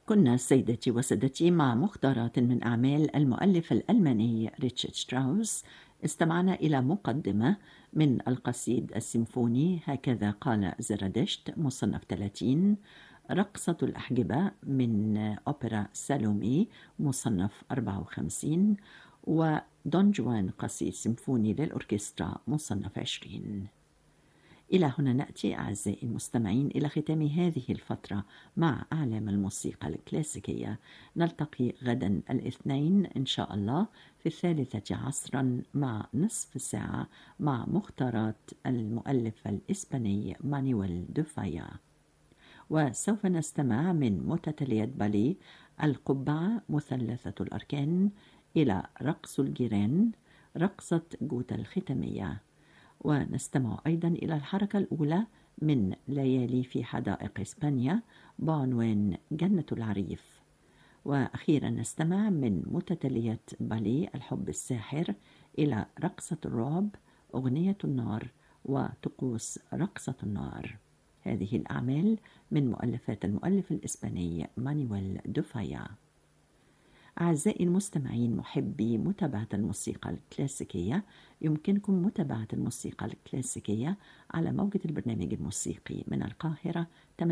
كنا سيدتي وسادتي مع مختارات من أعمال المؤلف الألماني ريتشارد شتراوس. استمعنا إلى مقدمة من القصيد السيمفوني هكذا قال زرادشت مصنف 30، رقصة الأحجبة من أوبرا سالومي مصنف 54، ودون جوان قصيد سيمفوني للأوركسترا مصنف 20. إلى هنا نأتي أعزائي المستمعين إلى ختام هذه الفترة مع أعلام الموسيقى الكلاسيكية. نلتقي غدا الاثنين إن شاء الله في 13 عصرا مع نصف ساعة مع مختارات المؤلف الإسباني مانويل دوفايا، وسوف نستمع من متتالية باليه القبعة مثلثة الأركان إلى رقص الجيران رقصة جوتا الختامية، ونستمع أيضا إلى الحركة الأولى من ليالي في حدائق إسبانيا بعنوان جنة العريف، وأخيرا نستمع من متتالية باليه الحب الساحر إلى رقصة الرعب أغنية النار وطقوس رقصة النار. هذه الأعمال من مؤلفات المؤلف الإسباني مانويل دوفايا. أعزائي المستمعين محبي متابعة الموسيقى الكلاسيكية، يمكنكم متابعة الموسيقى الكلاسيكية على موجة البرنامج الموسيقي من القاهرة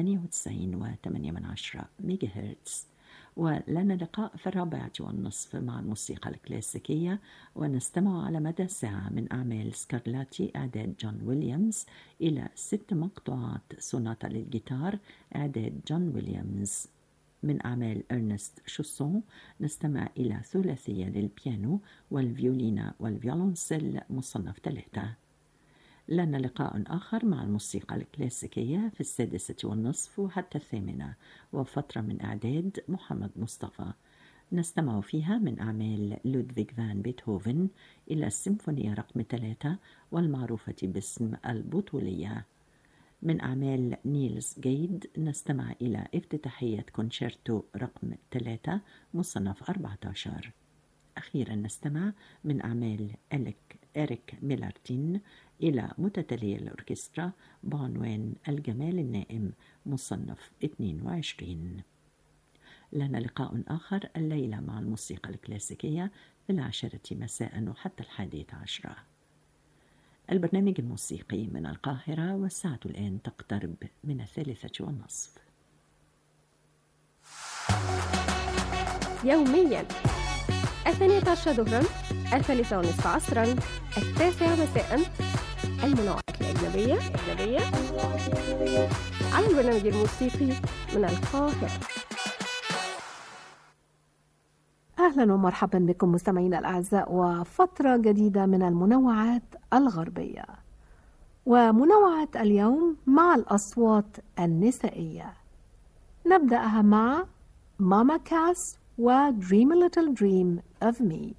98.8 ميجا هرتز، ولنا لقاء في 4:30 مع الموسيقى الكلاسيكية، ونستمع على مدى ساعة من أعمال سكارلاتي إعداد جون ويليامز إلى 6 مقطوعات سوناتا للجيتار إعداد جون ويليامز. من أعمال إرنست شوسون نستمع إلى ثلاثية للبيانو والفيولينا والفيولونسيل مصنف 3. لنا لقاء آخر مع الموسيقى الكلاسيكية في 6:30 وحتى 8، وفترة من إعداد محمد مصطفى نستمع فيها من أعمال لودفيغ فان بيتهوفن إلى السيمفونية رقم 3 والمعروفة باسم البطولية. من أعمال نيلز جيد نستمع إلى افتتاحية كونشيرتو رقم 3 مصنف 14. أخيرا نستمع من أعمال إريك ميلارتين إلى متتالية الأوركسترا بعنوان الجمال النائم مصنف 22. لنا لقاء آخر الليلة مع الموسيقى الكلاسيكية في 10 مساء وحتى 11. البرنامج الموسيقي من القاهرة، والساعة الآن تقترب من 3:30. يوميا 12 ظهرا 3:30 عصرا 9 مساء المنوعات الأجنبية على البرنامج الموسيقي من القاهرة. أهلا ومرحبا بكم مستمعينا الأعزاء، وفترة جديدة من المنوعات الغربية، ومنوعة اليوم مع الأصوات النسائية. نبدأها مع ماما كاس و Dream a Little Dream of Me.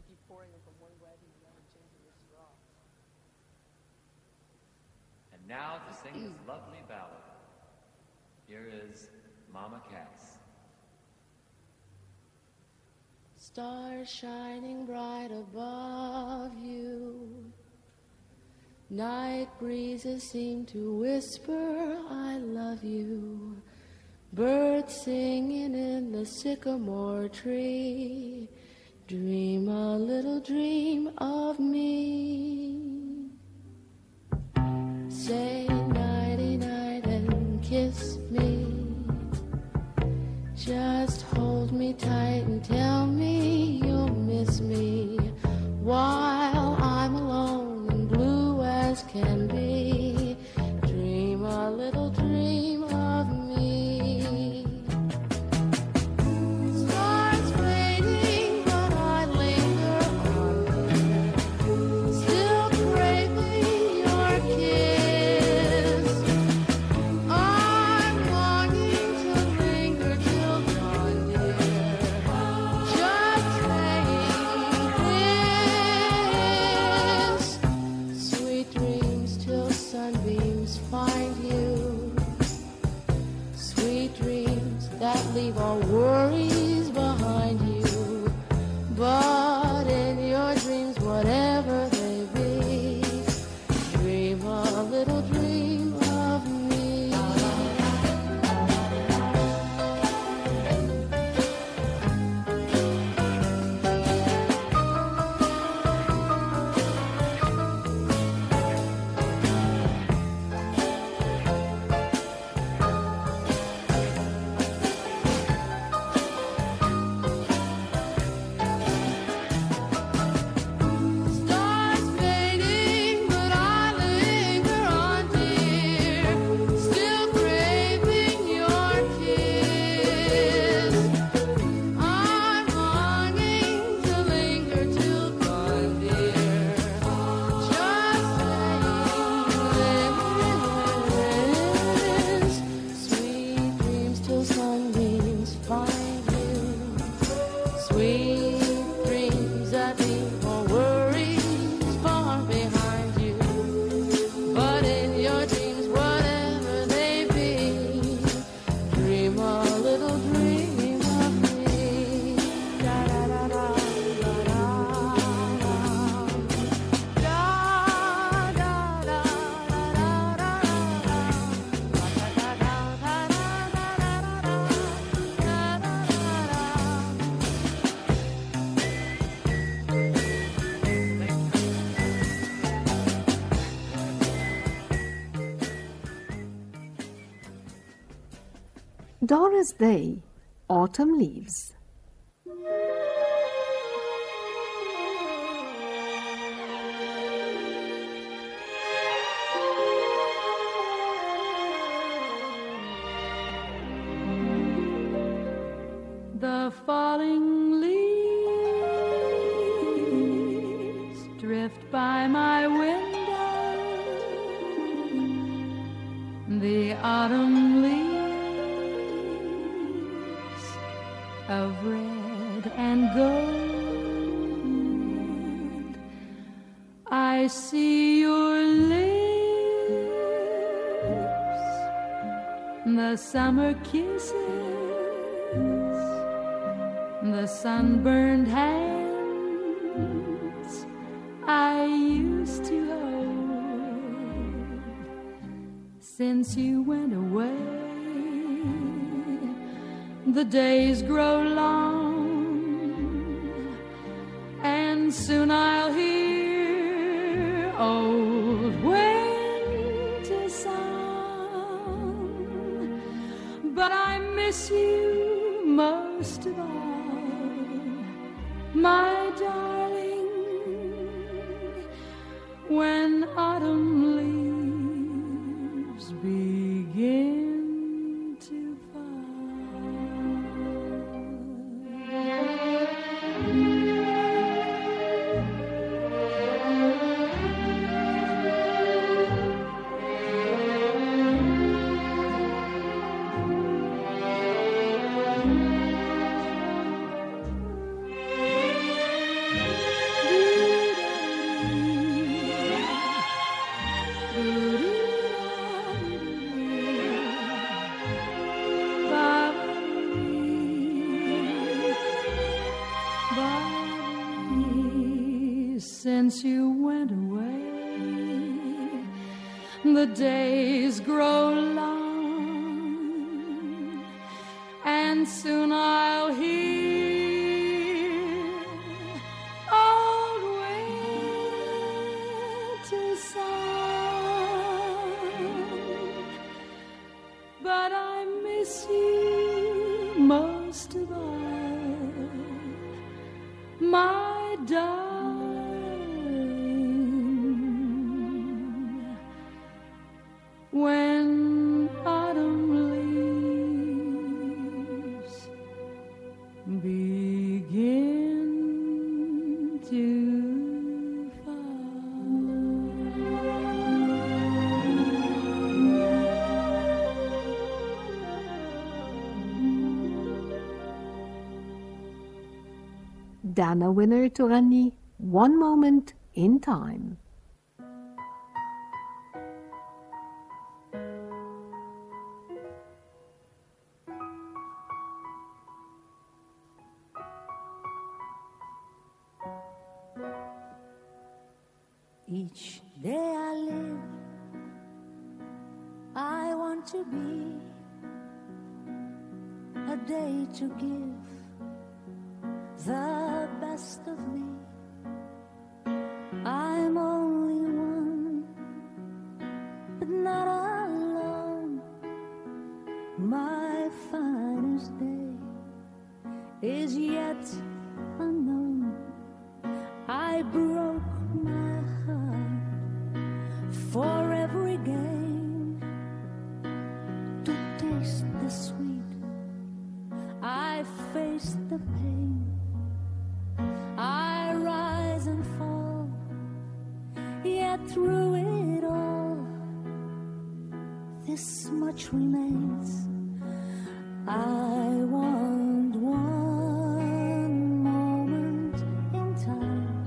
And now to sing this lovely ballad, here is Mama Cass. Stars shining bright above you, night breezes seem to whisper I love you, birds singing in the sycamore tree, dream a little dream of me. Say nighty night and kiss me, just hold me tight and tell me you'll miss me while I'm alone and blue as can be. Dream a little dream of me. Stars fading, but I linger on there, still craving your kiss. I'm longing to linger till dawn, dear, just saying this. Sweet dreams till sunbeams find you, sweet dreams that leave all worries behind you. But in your dreams, whatever they be, dream a little dream of me. Doris Day, Autumn Leaves. The falling leaves drift by my window. The autumn leaves of red and gold. I see your lips, the summer kisses, the sunburned hands I used to hold. Since you went away, the days grow long, and soon I'll hear old winter song. But I miss you most of all, my darling, when autumn leaves begin to Since you went away, the days grow long, and soon I'll hear old winter song. But I miss you most of all, my darling, when autumn leaves begin to دانا وينر تغني One Moment in Time. Each day I live, I want to be a day to give the best of me. I'm only one, but not alone. My finest day is yet unknown. I broke my heart for every gain to taste the sweet. I faced the pain. I rise and fall, yet through it all, this much remains. I want one moment in time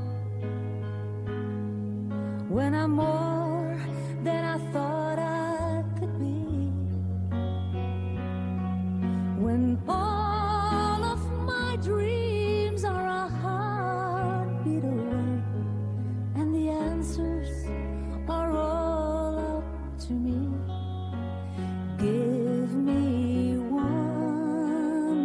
when I'm more than I thought I could be, when all of my dreams are a heartbeat away, and the answers are all up to me. Give me one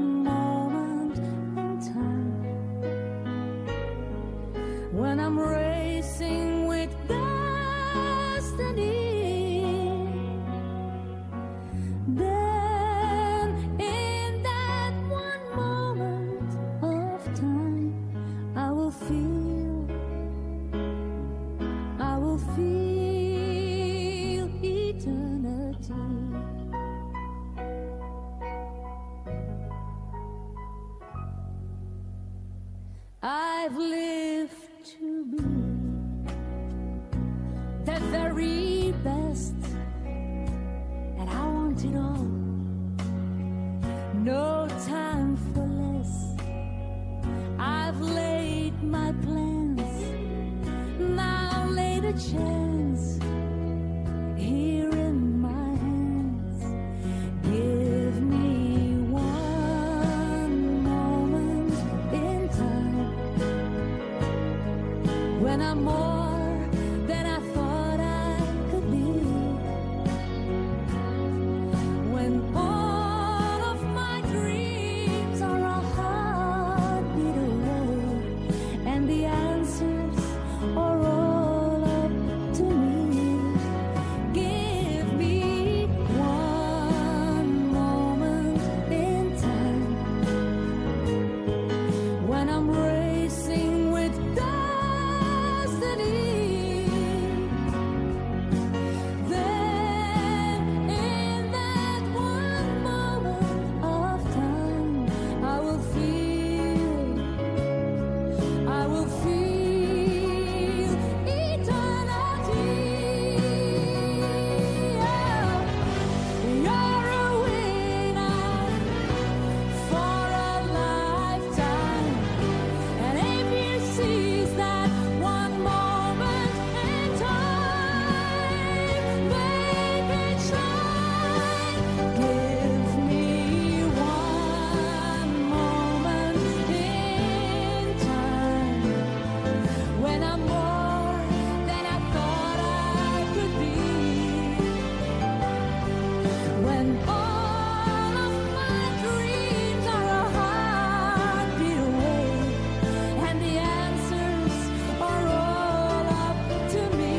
when all of my dreams are a heartbeat away, and the answers are all up to me.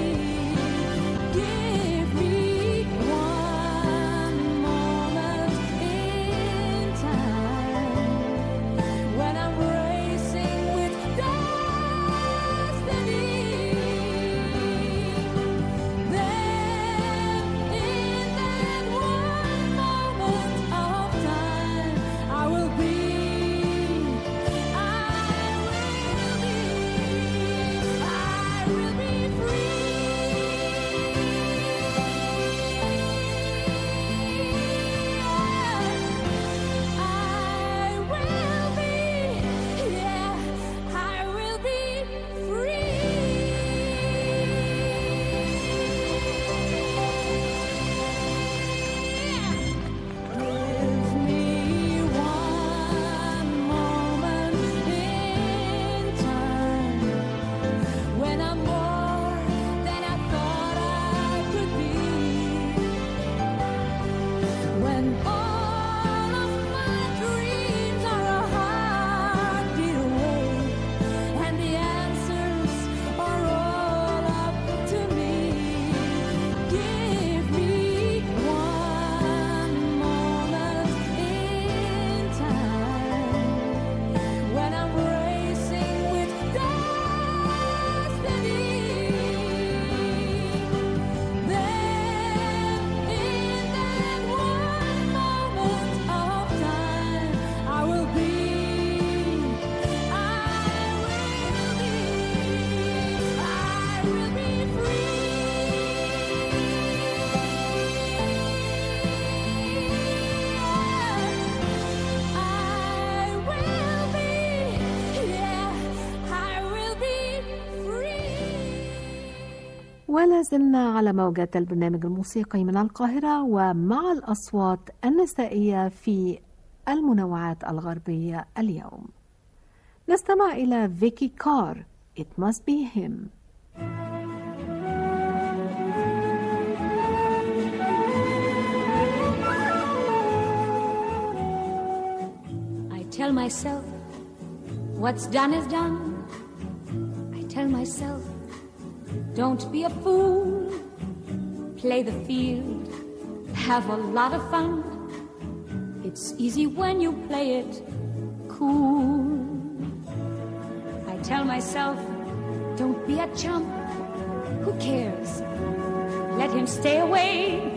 Give me one moment in time when I'm racing with destiny. Then in that one moment of time, I will be free. I will be, yeah, I will be free. Give me one moment in time when I'm more than I thought I could be, when all of my dreams are a heartbeat away, and the answers are all up to me. Give me one moment in time when I'm racing with destiny. Then in that one moment of time, I will be ولا زلنا على موجات البرنامج الموسيقي من القاهرة ومع الأصوات النسائية في المنوعات الغربية اليوم. نستمع إلى فيكي كار It Must Be Him. I tell myself what's done is done. I tell myself don't be a fool. Play the field, have a lot of fun. It's easy when you play it cool. I tell myself don't be a chump. Who cares? Let him stay away.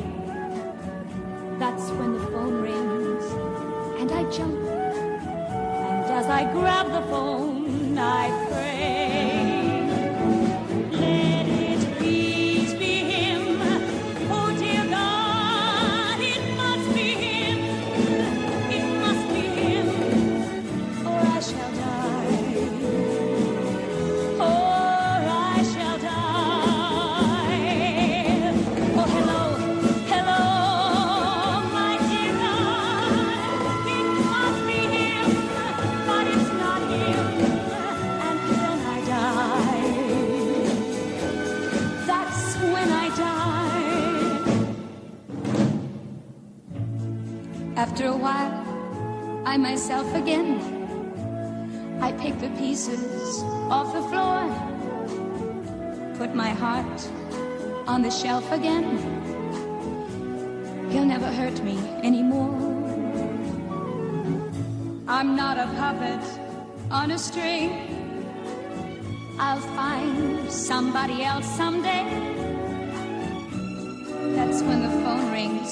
That's when the phone rings and I jump. And as I grab the phone, I pray. Let it please be him. Oh dear God, it must be him. It must be him, or I shall die. Or I shall die. Oh hello, hello, my dear God. It must be him, but it's not him. And then I die. That's when I die. After a while, I myself again. I pick the pieces off the floor, put my heart on the shelf again. He'll never hurt me anymore. I'm not a puppet on a string. I'll find somebody else someday. That's when the phone rings.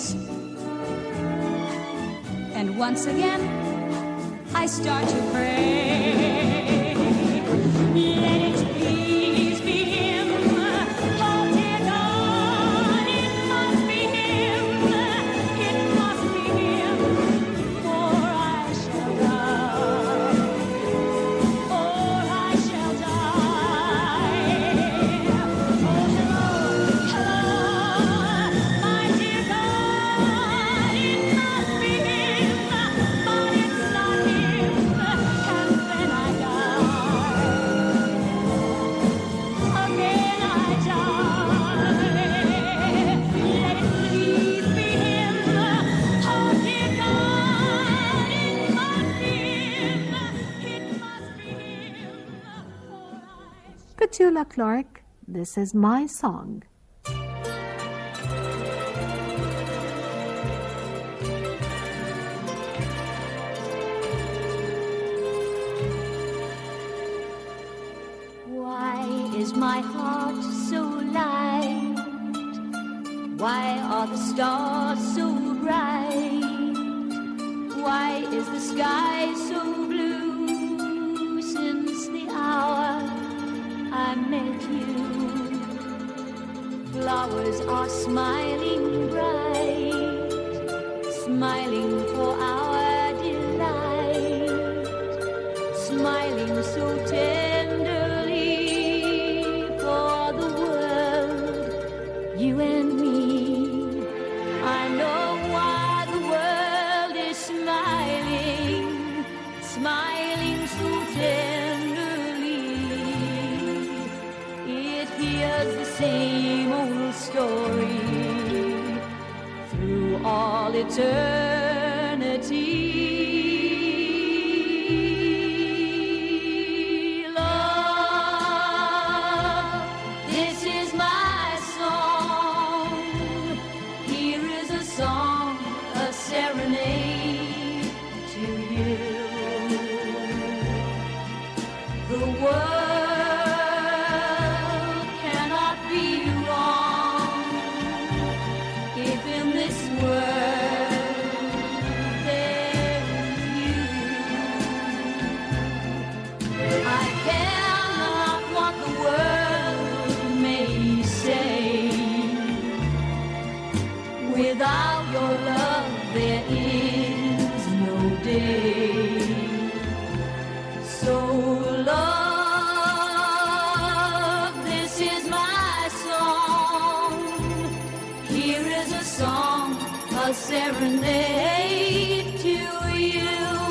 And once again, I start to pray. Let it please be him. Oh dear God, it must be him. It must be him, or I shall die. Or I shall die. Oh hello, hello, my dear God, it must be him, but it's not him. And then I die. Ursula Clark, This Is My Song. Why is my heart so light? Why are the stars so bright? Why is the sky so blue since the hour I met you? Flowers are smiling bright, smiling for our delight, smiling so tenderly for the world, you and me. I know why the world is smiling, smiling so tenderly. It hears the same old story through all eternity. Without your love, there is no day. So love, this is my song. Here is a song, a serenade to you.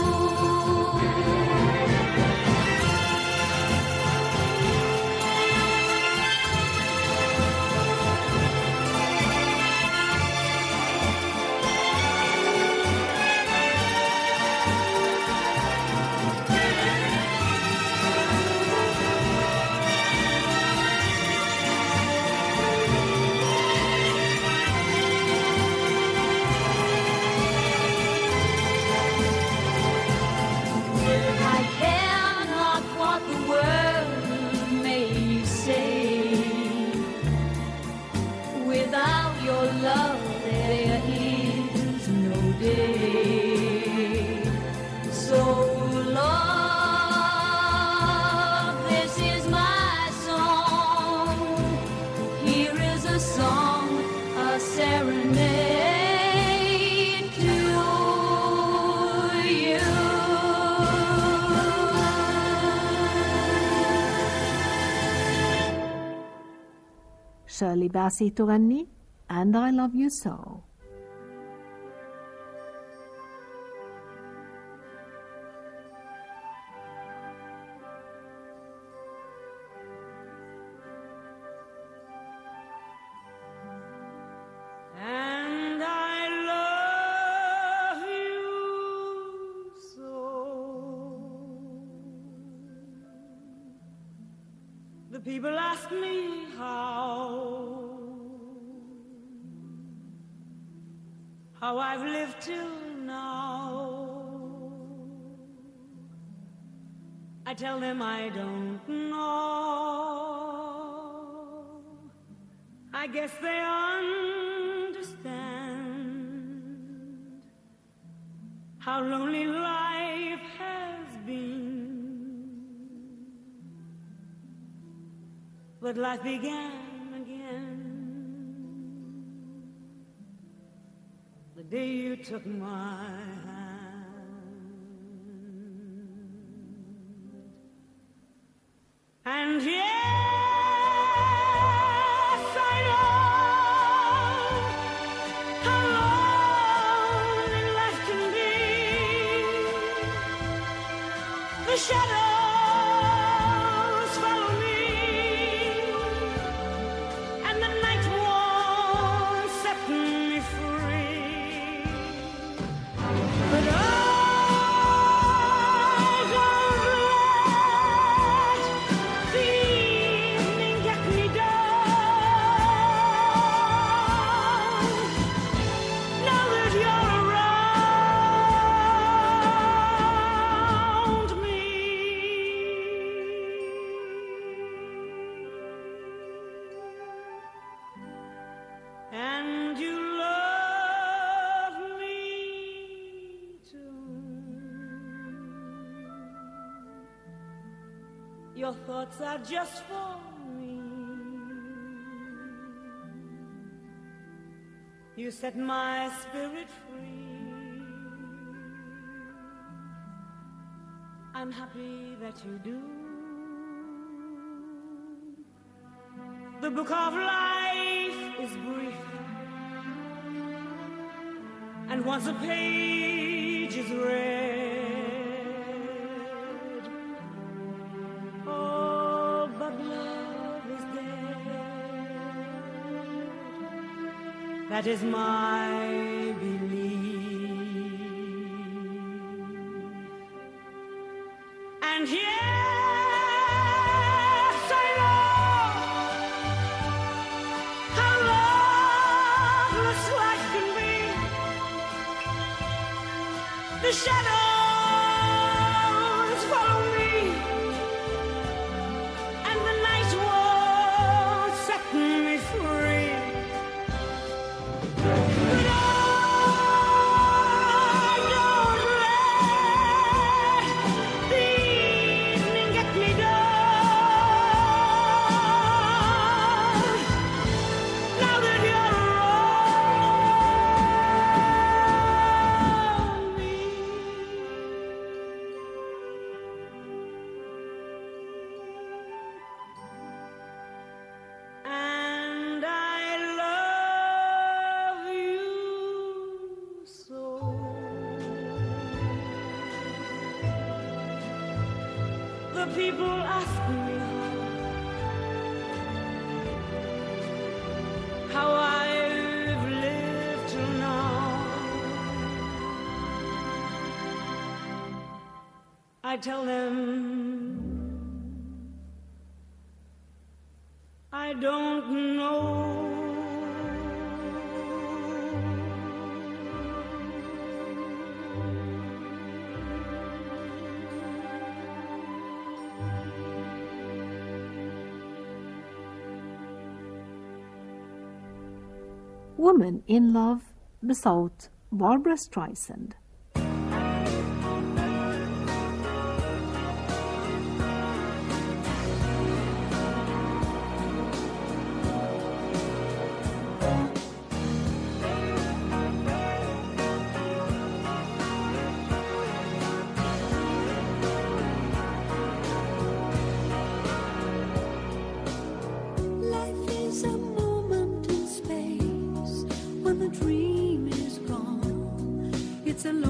شيرلي باسي تغني And I Love You So. And I love you so. The people ask me how I've lived till now. I tell them I don't know. I guess they understand how lonely life has been. But life began again the day you took my hand. And yes, I know how lonely life can be. The shadows follow me, and the night won't set me free. But I don't let the Your thoughts are just for me. You set my spirit free. I'm happy that you do. The book of life is brief, and once a page is read, oh, but love is dead. That is my belief. And yes, I know how loveless life can be. The shadows follow me, and the night won't set me free. But don't let the evening get me down. Now that you're around me. And I love you so. The people ask me how I've lived till now. I tell them I don't know. Woman in Love بصوت باربرا سترايسند. Life is a moment in space when the dream is gone. It's a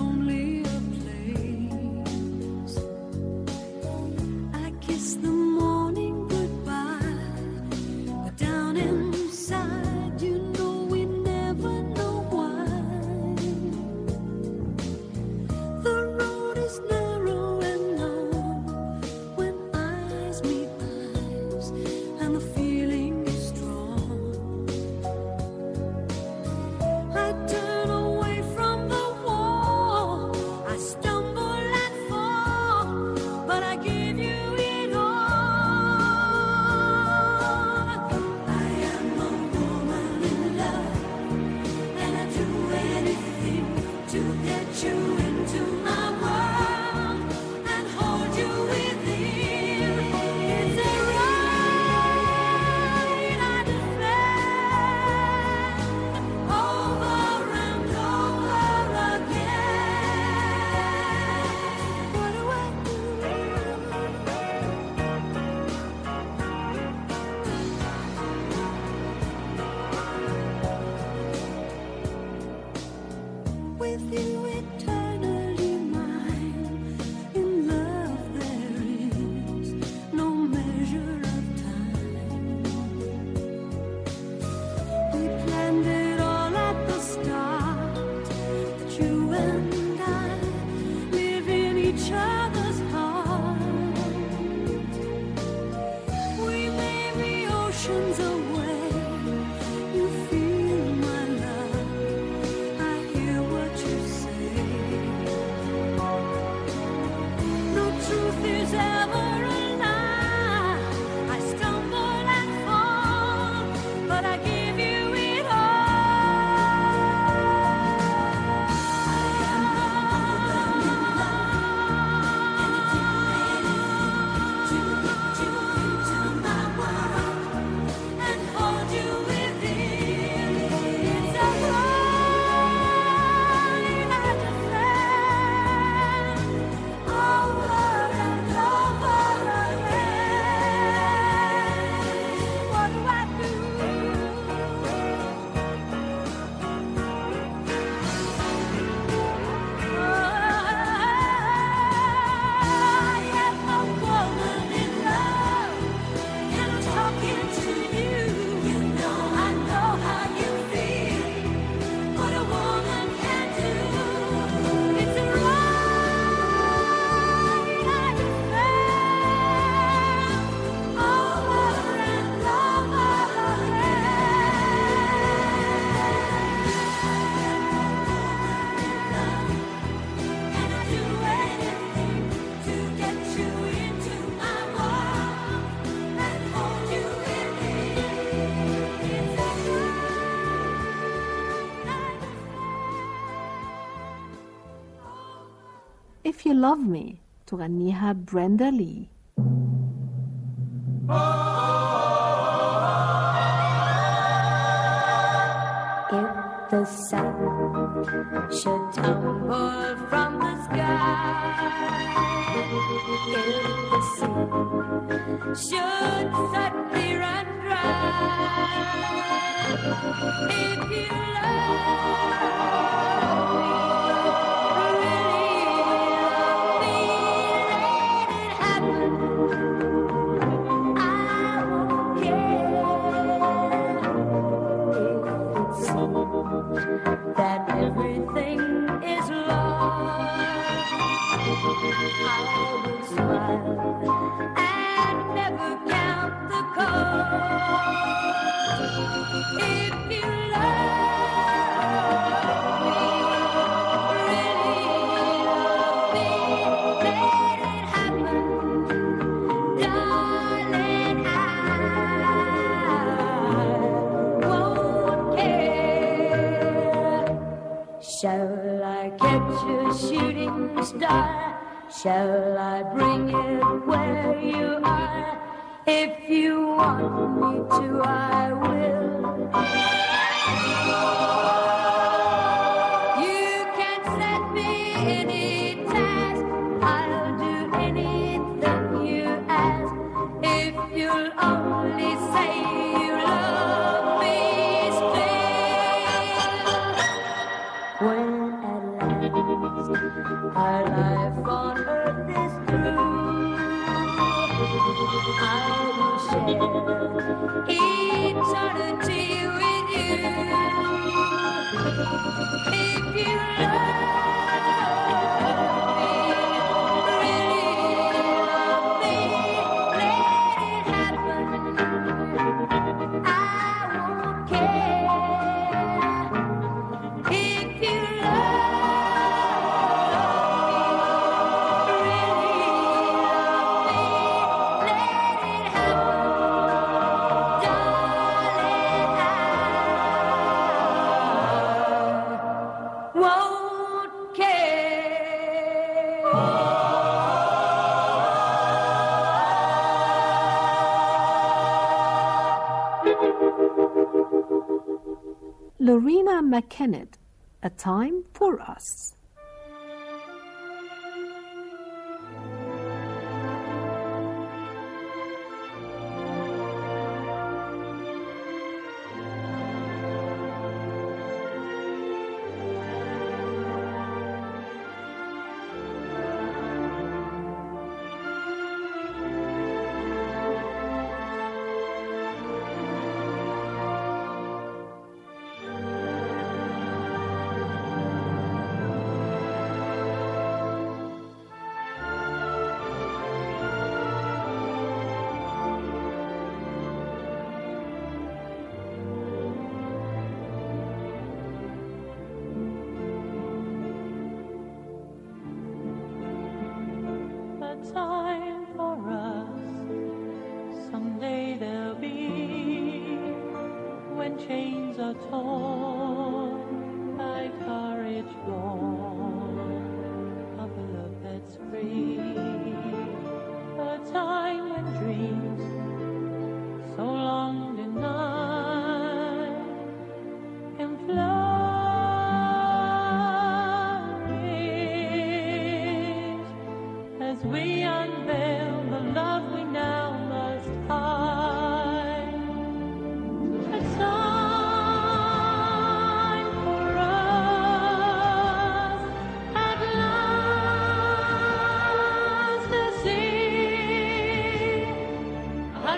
If You Love Me تغنيها بريندا لي. If the sun should tumble from the sky, if the sea should suddenly run dry, if you love me, really love me, let it happen. I won't care if it seems that everything is lost. I will smile and never count the cost. If you love me, really love me, let it happen, darling. I won't care. Shall I catch a shooting star? Shall I bring it where you are? If you want me to, I will. You can set me any task. I'll do anything you ask. If you'll only say you love me still. When at last our life on earth is through, I will share eternity with you. If you love me, really love me, let it happen. I won't care. If you love me, really love me, let it happen, darling. I won't care. Lorena McKennitt, A Time for Us. Time for us. Someday there'll be when chains are torn by courage born of a love that's free. A time when dreams so long denied can flourish as we unveil the love we now must hide. A time for us at last to see a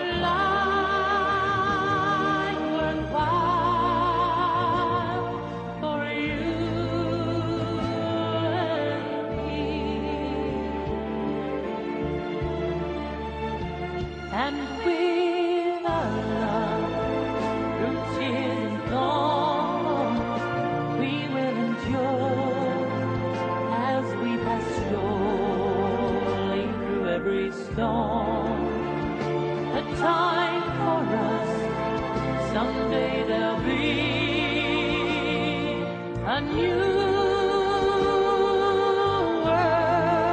life worthwhile for you and me. And with our love, through tears and thorns, we will endure as we pass surely through every storm. A time for us, someday there'll be a new world.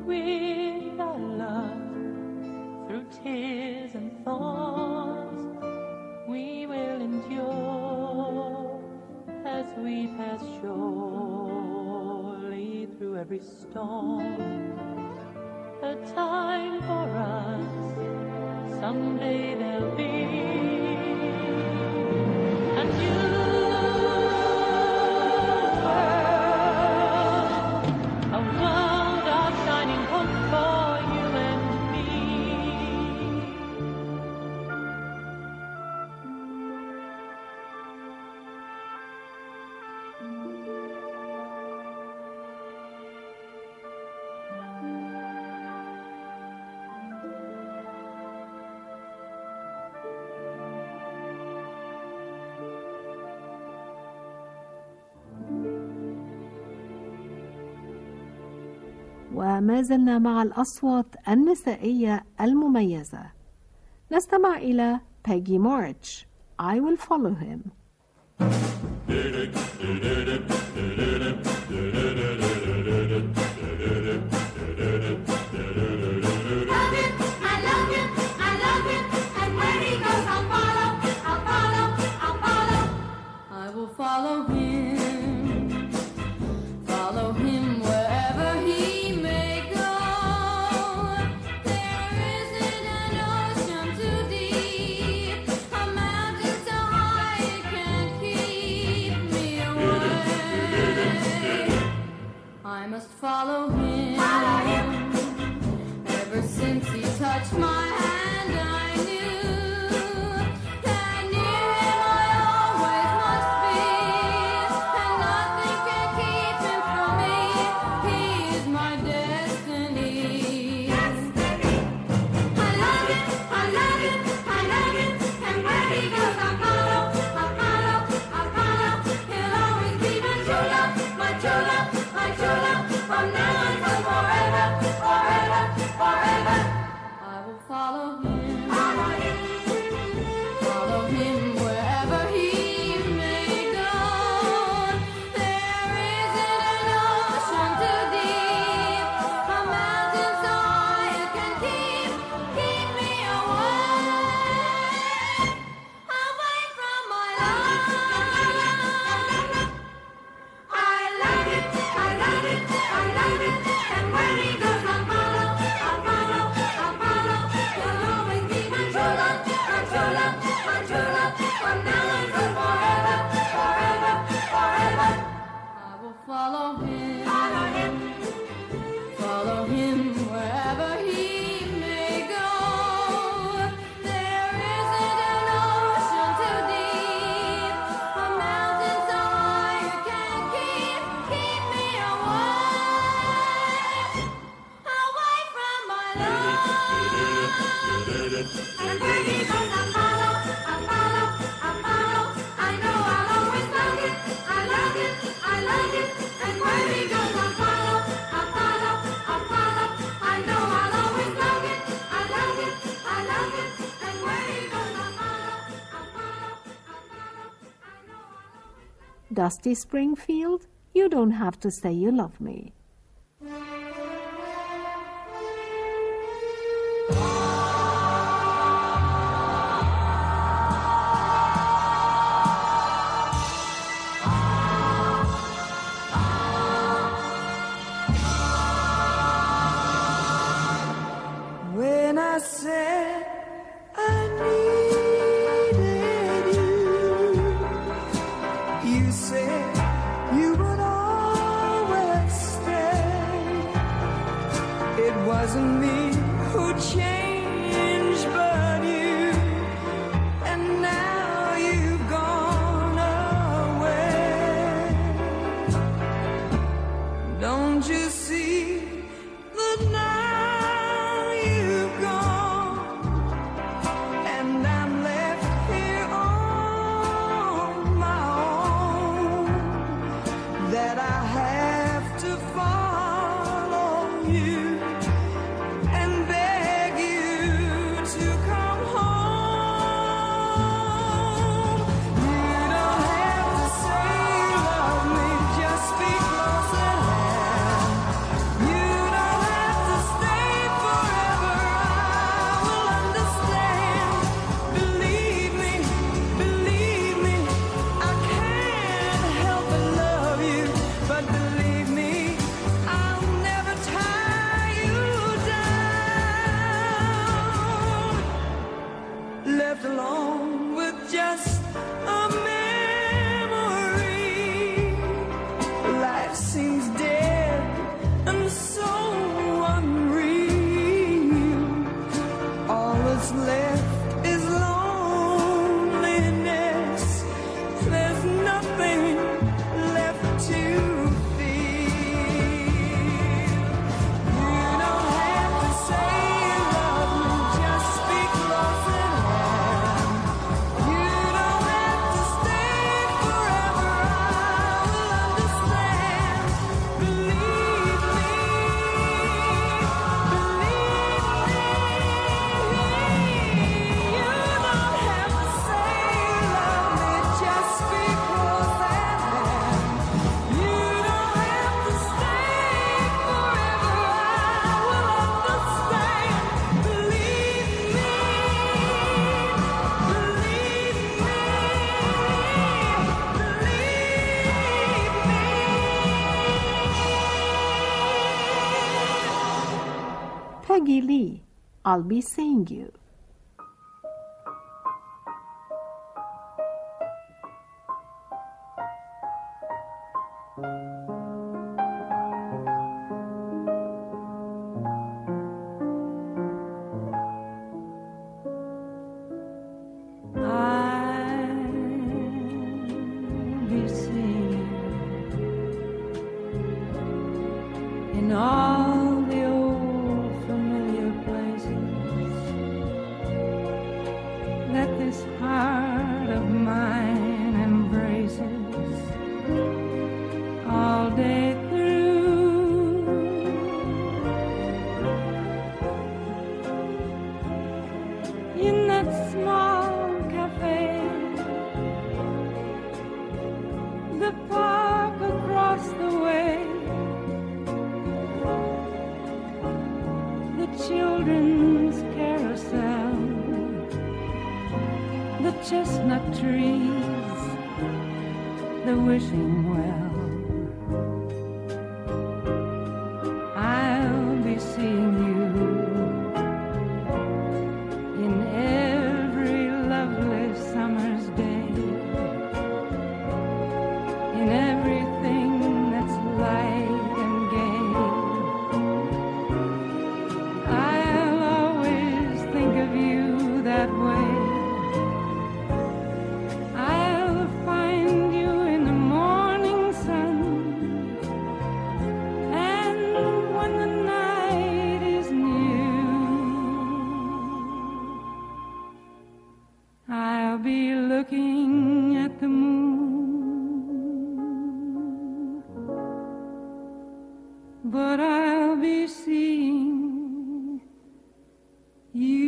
with our love through tears and thorns. We will endure as we pass surely through every storm. A time for us, someday there'll be a new world, a world of shining hope for you and me. وما زلنا مع الأصوات النسائية المميزة. نستمع إلى Peggy March I Will Follow Him. Follow him wherever he may go. There isn't an ocean too deep, a mountain so high it can't keep me away. I must follow him. Ever since he touched my hand, I knew that near him I always must be, and nothing can keep him from me. He is my destiny. I love him, I love him, I love him, and where he goes I follow, I follow, I follow. He'll always be my true love, my true love, my true love, from now until forever, forever, forever. I will follow him. Follow him wherever he may go. There isn't an ocean too deep, a mountain so high it can keep me away from my love. I love it, I love it, I love it, and where he goes I follow, I follow, I follow. He'll always be my true love, my true love, my true love, from now until forever, forever, forever. I will follow him, follow him wherever he may go. There isn't an ocean too deep, a mountain so high it can't keep me away from my love. And where he goes I follow, I follow, I follow. I know I'll always love it, I love it, I love it. And where he goes I follow, I follow, I follow. I know I'll always love it, I love it, I love it. And where he goes I follow, I follow, I follow. I know I'll always love it. Dusty Springfield, You Don't Have to Say You Love Me. When I said I needed you said you would always stay. It wasn't me who changed, but you. And now you've gone away. Don't you see that now you've gone, and I'm left here on my own, that I have to follow you and beg you to come home. You don't have to say you love me, just speak close at hand. You don't have to Peggy Lee, I'll Be Seeing You. In all the old familiar places that this heart of mine embraces all day through. In that small cafe, the park across the way, children's carousel, the chestnut trees, the wishing well. I'll be seeing you in every lovely summer's day, in everything that's light and gay. That way, I'll find you in the morning sun, and when the night is new, I'll be looking at the moon, but I'll be seeing you.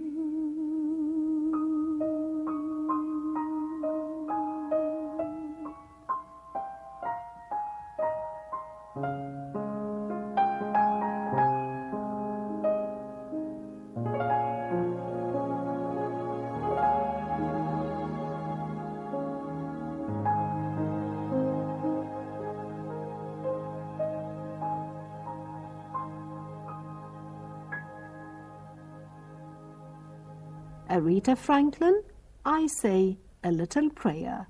Aretha Franklin, I Say a Little Prayer.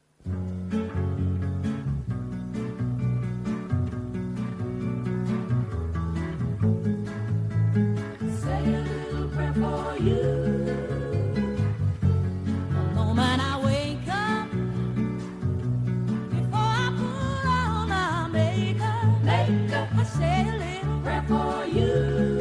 Say a little prayer for you. The moment I wake up, before I put on my makeup, I say a little prayer for you.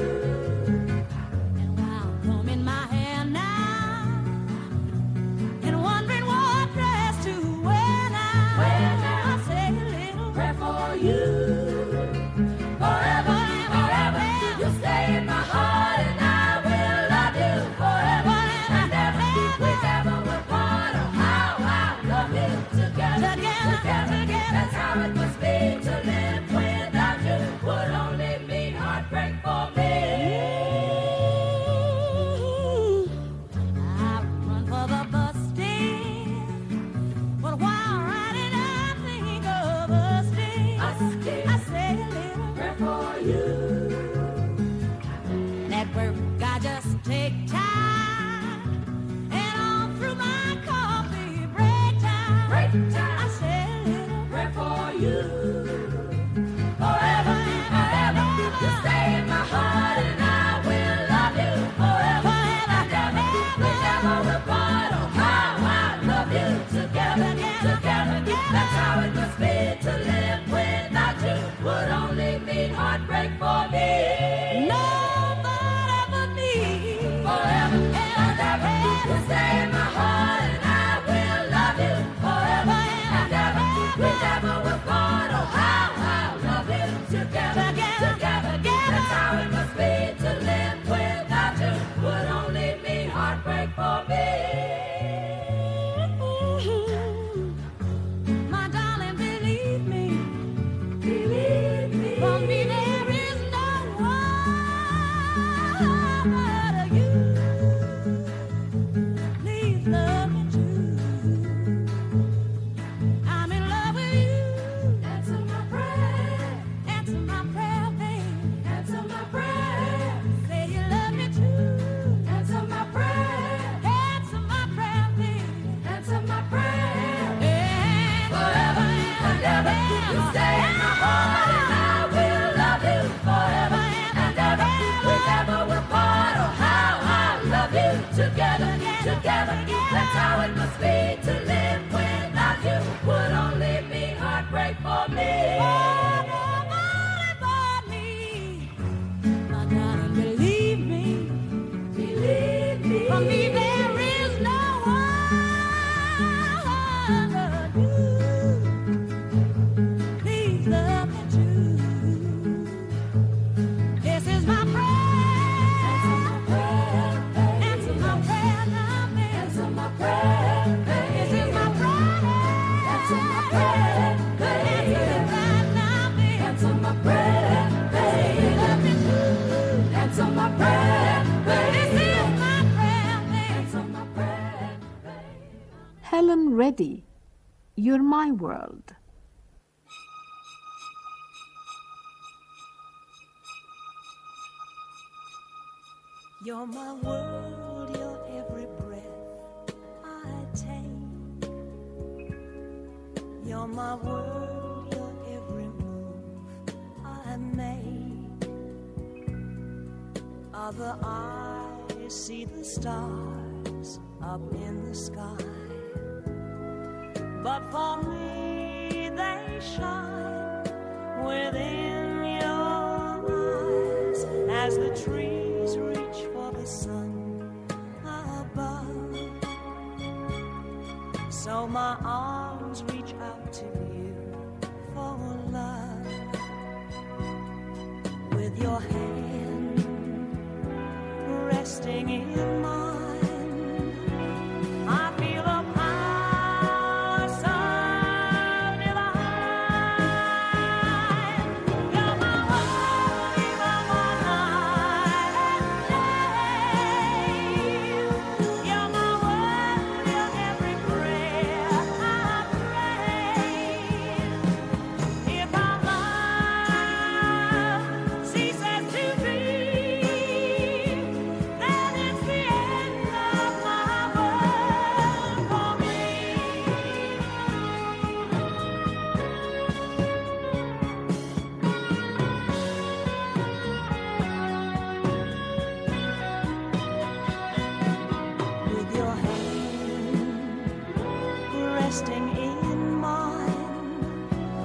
And while I'm combing my hair now, and wondering what dress to wear now, I say a little prayer for you. Forever, forever, you stay in my heart, and I will love you forever and ever. We never will part, oh how I love you together, together. That's how it must be to live without you. Would only mean heartbreak for me. I run for the bus stand, but while riding I think of us dear. I say a little prayer for you. And at work I just take time, and all through my coffee break time, I say a little prayer for you. Forever and forever, you stay in my heart, and I will love you forever and ever. We never will part, oh how I love you together, together. That's how it must be to live without you. Would only mean heartbreak for me. Nobody but me. Forever and ever, you stay in my heart, and I will love you forever and ever. We never will part, oh how I love you together, together. That's how it must be to live without you. Would only mean heartbreak for me. My darling, believe me, for me. For me, there is no other you. Please love me too. This is my prayer. Answer my prayer now, baby. Answer my prayer. This is my prayer. Answer my prayer. Answer it right now, baby. Answer my prayer. Baby, love me too. Answer my prayer. Helen Reddy, You're My World. You're my world, you're every breath I take. You're my world, you're every move I make. Other eyes see the stars up in the sky, but for me they shine within your eyes as the trees reach for the sun above. So my arms reach out to you for love. With your hand